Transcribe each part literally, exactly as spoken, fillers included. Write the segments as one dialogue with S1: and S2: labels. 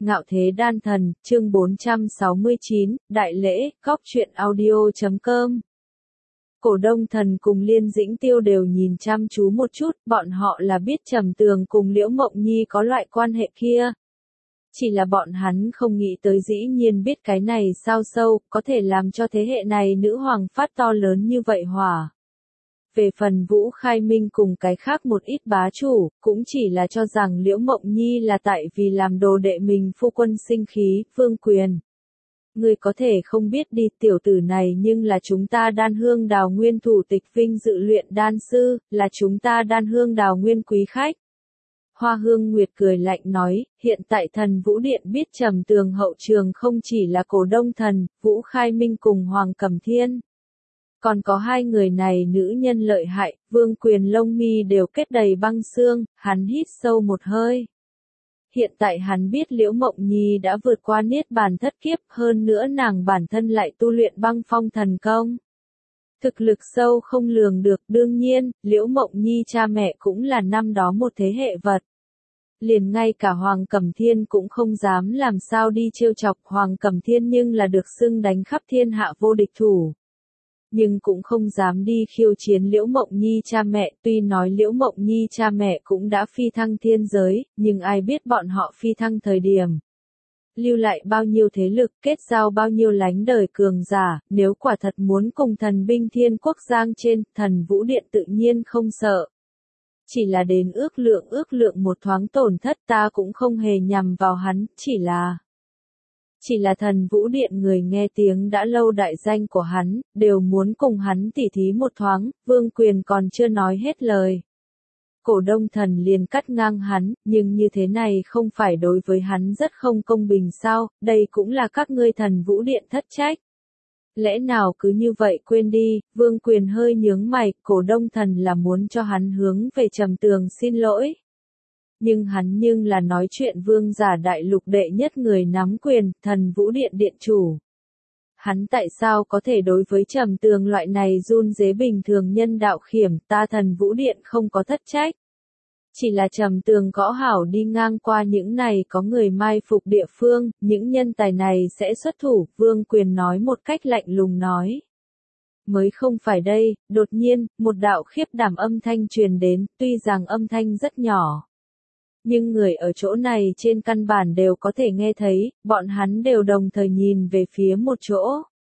S1: Ngạo Thế Đan Thần, chương bốn trăm sáu mươi chín, Đại lễ, góc truyện audio chấm com. Cổ Đông Thần cùng Liên Dĩnh Tiêu đều nhìn chăm chú một chút, bọn họ là biết Trầm Tường cùng Liễu Mộng Nhi có loại quan hệ kia. Chỉ là bọn hắn không nghĩ tới dĩ nhiên biết cái này sao sâu, có thể làm cho thế hệ này nữ hoàng phát to lớn như vậy hỏa. Về phần Vũ Khai Minh cùng cái khác một ít bá chủ, cũng chỉ là cho rằng Liễu Mộng Nhi là tại vì làm đồ đệ mình phu quân sinh khí, vương quyền. Người có thể không biết đi tiểu tử này nhưng là chúng ta Đan Hương Đào Nguyên thủ tịch vinh dự luyện đan sư, là chúng ta Đan Hương Đào Nguyên quý khách. Hoa Hương Nguyệt cười lạnh nói, hiện tại Thần Vũ Điện biết Trầm Tường hậu trường không chỉ là Cổ Đông Thần, Vũ Khai Minh cùng Hoàng Cẩm Thiên. Còn có hai người này nữ nhân lợi hại, vương quyền lông mi đều kết đầy băng xương, hắn hít sâu một hơi. Hiện tại hắn biết Liễu Mộng Nhi đã vượt qua niết bàn thất kiếp, hơn nữa nàng bản thân lại tu luyện băng phong thần công. Thực lực sâu không lường được, đương nhiên, Liễu Mộng Nhi cha mẹ cũng là năm đó một thế hệ vật. Liền ngay cả Hoàng Cẩm Thiên cũng không dám làm sao đi trêu chọc Hoàng Cẩm Thiên nhưng là được xưng đánh khắp thiên hạ vô địch thủ. Nhưng cũng không dám đi khiêu chiến Liễu Mộng Nhi cha mẹ, tuy nói Liễu Mộng Nhi cha mẹ cũng đã phi thăng thiên giới, nhưng ai biết bọn họ phi thăng thời điểm. Lưu lại bao nhiêu thế lực, kết giao bao nhiêu lánh đời cường giả, nếu quả thật muốn cùng thần binh thiên quốc giang trên, Thần Vũ Điện tự nhiên không sợ. Chỉ là đến ước lượng ước lượng một thoáng tổn thất ta cũng không hề nhằm vào hắn, chỉ là... Chỉ là Thần Vũ Điện người nghe tiếng đã lâu đại danh của hắn, đều muốn cùng hắn tỉ thí một thoáng, vương quyền còn chưa nói hết lời. Cổ Đông Thần liền cắt ngang hắn, nhưng như thế này không phải đối với hắn rất không công bình sao, đây cũng là các ngươi Thần Vũ Điện thất trách. Lẽ nào cứ như vậy quên đi, vương quyền hơi nhướng mày, Cổ Đông Thần là muốn cho hắn hướng về Trầm Tường xin lỗi. Nhưng hắn nhưng là nói chuyện vương giả đại lục đệ nhất người nắm quyền, Thần Vũ Điện điện chủ. Hắn tại sao có thể đối với Trầm Tường loại này run rế bình thường nhân đạo khiểm, ta Thần Vũ Điện không có thất trách. Chỉ là Trầm Tường gõ hảo đi ngang qua những này có người mai phục địa phương, những nhân tài này sẽ xuất thủ, vương quyền nói một cách lạnh lùng nói. Mới không phải đây, đột nhiên, một đạo khiếp đảm âm thanh truyền đến, tuy rằng âm thanh rất nhỏ. Nhưng người ở chỗ này trên căn bản đều có thể nghe thấy, bọn hắn đều đồng thời nhìn về phía một chỗ.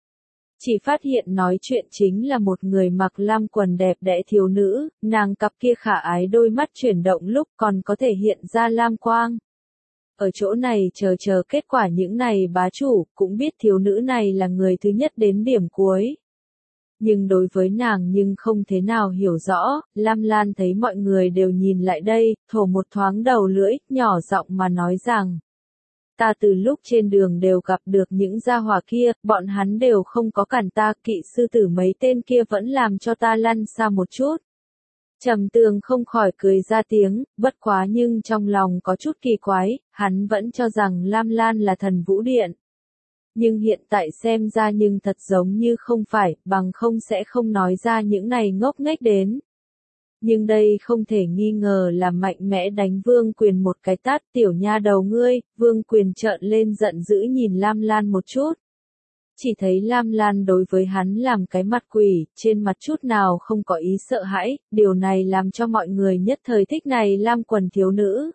S1: Chỉ phát hiện nói chuyện chính là một người mặc lam quần đẹp đẽ thiếu nữ, nàng cặp kia khả ái đôi mắt chuyển động lúc còn có thể hiện ra lam quang. Ở chỗ này chờ chờ kết quả những này bá chủ, cũng biết thiếu nữ này là người thứ nhất đến điểm cuối. Nhưng đối với nàng nhưng không thế nào hiểu rõ, Lam Lan thấy mọi người đều nhìn lại đây, thổ một thoáng đầu lưỡi, nhỏ giọng mà nói rằng. Ta từ lúc trên đường đều gặp được những gia hỏa kia, bọn hắn đều không có cản ta, kỵ sư tử mấy tên kia vẫn làm cho ta lăn xa một chút. Trầm Tường không khỏi cười ra tiếng, bất quá nhưng trong lòng có chút kỳ quái, hắn vẫn cho rằng Lam Lan là Thần Vũ Điện. Nhưng hiện tại xem ra nhưng thật giống như không phải, bằng không sẽ không nói ra những này ngốc nghếch đến. Nhưng đây không thể nghi ngờ là mạnh mẽ đánh vương quyền một cái tát, tiểu nha đầu ngươi, vương quyền trợn lên giận dữ nhìn Lam Lan một chút. Chỉ thấy Lam Lan đối với hắn làm cái mặt quỷ, trên mặt chút nào không có ý sợ hãi, điều này làm cho mọi người nhất thời thích này Lam quần thiếu nữ.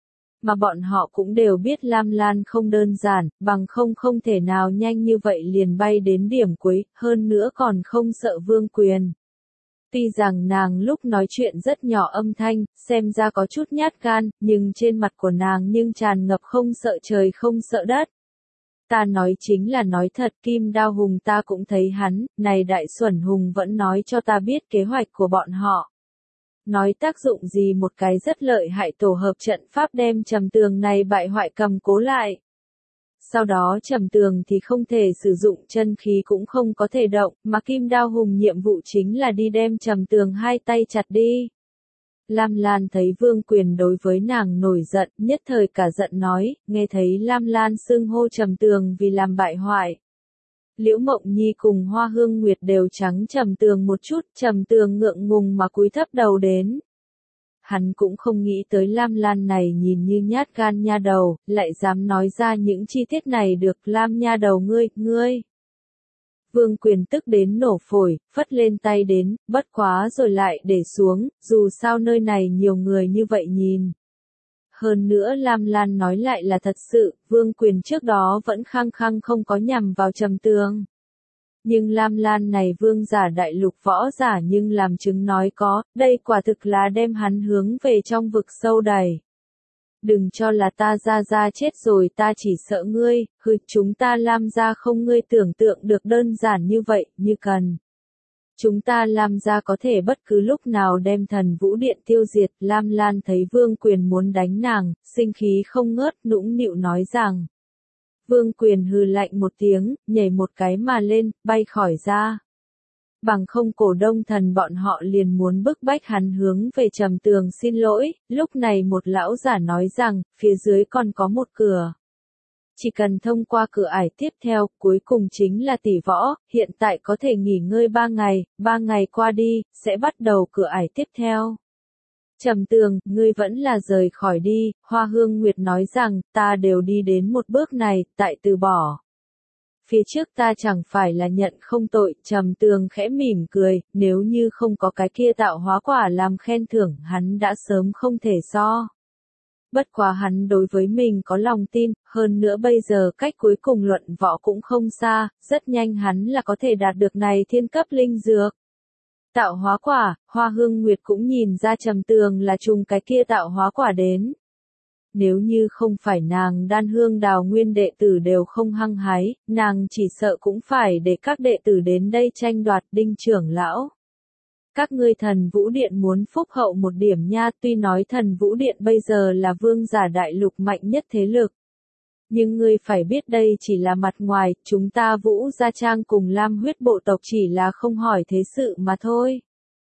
S1: Mà bọn họ cũng đều biết Lam Lan không đơn giản, bằng không không thể nào nhanh như vậy liền bay đến điểm cuối, hơn nữa còn không sợ vương quyền. Tuy rằng nàng lúc nói chuyện rất nhỏ âm thanh, xem ra có chút nhát gan, nhưng trên mặt của nàng nhưng tràn ngập không sợ trời không sợ đất. Ta nói chính là nói thật, Kim Đao Hùng ta cũng thấy hắn, này Đại Xuẩn Hùng vẫn nói cho ta biết kế hoạch của bọn họ. Nói tác dụng gì một cái rất lợi hại tổ hợp trận pháp đem Trầm Tường này bại hoại cầm cố lại. Sau đó Trầm Tường thì không thể sử dụng chân khí cũng không có thể động, mà Kim Đao Hùng nhiệm vụ chính là đi đem Trầm Tường hai tay chặt đi. Lam Lan thấy vương quyền đối với nàng nổi giận, nhất thời cả giận nói, nghe thấy Lam Lan xưng hô Trầm Tường vì làm bại hoại. Liễu Mộng Nhi cùng Hoa Hương Nguyệt đều trắng Trầm Tường một chút, Trầm Tường ngượng ngùng mà cúi thấp đầu đến. hắn cũng không nghĩ tới Lam Lan này nhìn như nhát gan nha đầu, lại dám nói ra những chi tiết này được. Lam nha đầu ngươi, ngươi. Vương Quyền tức đến nổ phổi, phất lên tay đến, bất quá rồi lại để xuống, dù sao nơi này nhiều người như vậy nhìn. Hơn nữa Lam Lan nói lại là thật sự, Vương Quyền trước đó vẫn khăng khăng không có nhằm vào Trầm Tường. Nhưng Lam Lan này vương giả đại lục võ giả nhưng làm chứng nói có, đây quả thực là đem hắn hướng về trong vực sâu đẩy. Đừng cho là ta ra ra chết rồi ta chỉ sợ ngươi, hừ chúng ta Lam gia không ngươi tưởng tượng được đơn giản như vậy, như cần. Chúng ta Lam gia có thể bất cứ lúc nào đem Thần Vũ Điện tiêu diệt. Lam Lan thấy Vương Quyền muốn đánh nàng, sinh khí không ngớt, nũng nịu nói rằng. Vương Quyền hừ lạnh một tiếng, nhảy một cái mà lên, bay khỏi ra. Bằng không Cổ Đông Thần bọn họ liền muốn bức bách hắn hướng về Trầm Tường xin lỗi. Lúc này một lão giả nói rằng, phía dưới còn có một cửa. Chỉ cần thông qua cửa ải tiếp theo, cuối cùng chính là tỷ võ, hiện tại có thể nghỉ ngơi ba ngày, ba ngày qua đi, sẽ bắt đầu cửa ải tiếp theo. Trầm Tường, ngươi vẫn là rời khỏi đi, Hoa Hương Nguyệt nói rằng, ta đều đi đến một bước này, tại từ bỏ. Phía trước ta chẳng phải là nhận không tội. Trầm Tường khẽ mỉm cười, nếu như không có cái kia tạo hóa quả làm khen thưởng, hắn đã sớm không thể so. Bất quá hắn đối với mình có lòng tin, hơn nữa bây giờ cách cuối cùng luận võ cũng không xa, rất nhanh hắn là có thể đạt được này thiên cấp linh dược. Tạo hóa quả, Hoa Hương Nguyệt cũng nhìn ra Trầm Tường là trùng cái kia tạo hóa quả đến. Nếu như không phải nàng Đan Hương Đào Nguyên đệ tử đều không hăng hái, nàng chỉ sợ cũng phải để các đệ tử đến đây tranh đoạt. Đinh trưởng lão. Các ngươi Thần Vũ Điện muốn phúc hậu một điểm nha, tuy nói Thần Vũ Điện bây giờ là vương giả đại lục mạnh nhất thế lực. Nhưng ngươi phải biết đây chỉ là mặt ngoài, chúng ta Vũ Gia Trang cùng Lam huyết bộ tộc chỉ là không hỏi thế sự mà thôi.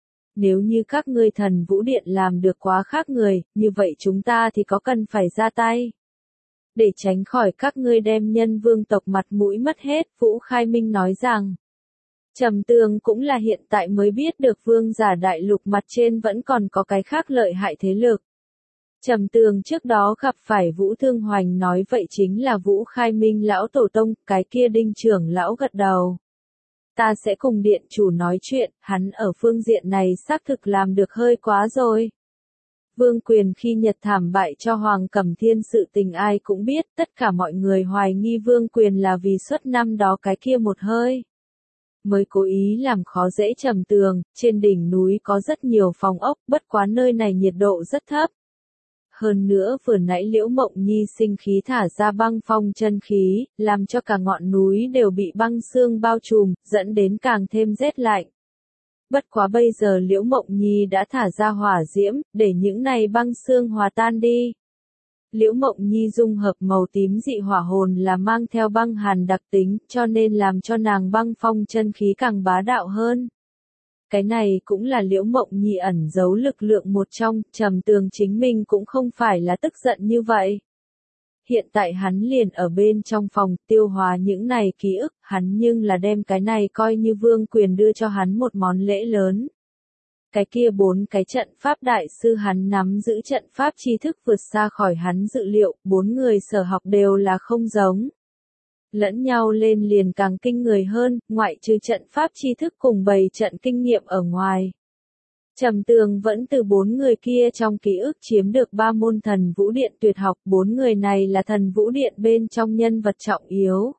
S1: Nếu như các ngươi Thần Vũ Điện làm được quá khác người, như vậy chúng ta thì có cần phải ra tay. Để tránh khỏi các ngươi đem nhân vương tộc mặt mũi mất hết, Vũ Khai Minh nói rằng. Trầm Tường cũng là hiện tại mới biết được vương giả đại lục mặt trên vẫn còn có cái khác lợi hại thế lực. Trầm Tường trước đó gặp phải Vũ Thương Hoành nói vậy chính là Vũ Khai Minh lão tổ tông, cái kia Đinh trưởng lão gật đầu. Ta sẽ cùng điện chủ nói chuyện, hắn ở phương diện này xác thực làm được hơi quá rồi. Vương Quyền khi Nhật thảm bại cho Hoàng Cẩm Thiên sự tình ai cũng biết, tất cả mọi người hoài nghi Vương Quyền là vì suất năm đó cái kia một hơi. Mới cố ý làm khó dễ Trầm Tường. Trên đỉnh núi có rất nhiều phòng ốc, bất quá nơi này nhiệt độ rất thấp. Hơn nữa vừa nãy Liễu Mộng Nhi sinh khí thả ra băng phong chân khí, làm cho cả ngọn núi đều bị băng sương bao trùm, dẫn đến càng thêm rét lạnh. Bất quá bây giờ Liễu Mộng Nhi đã thả ra hỏa diễm, để những này băng sương hòa tan đi. Liễu Mộng Nhi dung hợp màu tím dị hỏa hồn là mang theo băng hàn đặc tính, cho nên làm cho nàng băng phong chân khí càng bá đạo hơn. Cái này cũng là Liễu Mộng Nhi ẩn giấu lực lượng một trong. Trầm Tường chính mình cũng không phải là tức giận như vậy. Hiện tại hắn liền ở bên trong phòng tiêu hóa những này ký ức, hắn nhưng là đem cái này coi như Vương Quyền đưa cho hắn một món lễ lớn. Cái kia bốn cái trận pháp đại sư hắn nắm giữ trận pháp tri thức vượt xa khỏi hắn dự liệu, bốn người sở học đều là không giống. Lẫn nhau lên liền càng kinh người hơn, ngoại trừ trận pháp tri thức cùng bày trận kinh nghiệm ở ngoài. Trầm Tường vẫn từ bốn người kia trong ký ức chiếm được ba môn Thần Vũ Điện tuyệt học, bốn người này là Thần Vũ Điện bên trong nhân vật trọng yếu.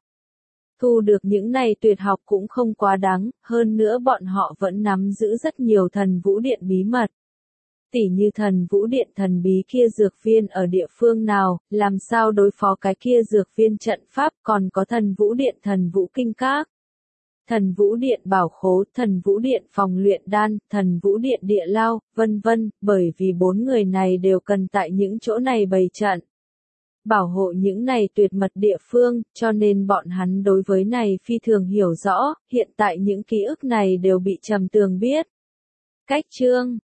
S1: Thu được những này tuyệt học cũng không quá đáng, hơn nữa bọn họ vẫn nắm giữ rất nhiều Thần Vũ Điện bí mật. Tỉ như Thần Vũ Điện thần bí kia dược viên ở địa phương nào, làm sao đối phó cái kia dược viên trận pháp, còn có Thần Vũ Điện Thần Vũ Kinh Các. Thần Vũ Điện bảo khố, Thần Vũ Điện phòng luyện đan, Thần Vũ Điện địa lao, vân vân, bởi vì bốn người này đều cần tại những chỗ này bày trận. Bảo hộ những này tuyệt mật địa phương, cho nên bọn hắn đối với này phi thường hiểu rõ, hiện tại những ký ức này đều bị Trầm Tường biết. Cách chương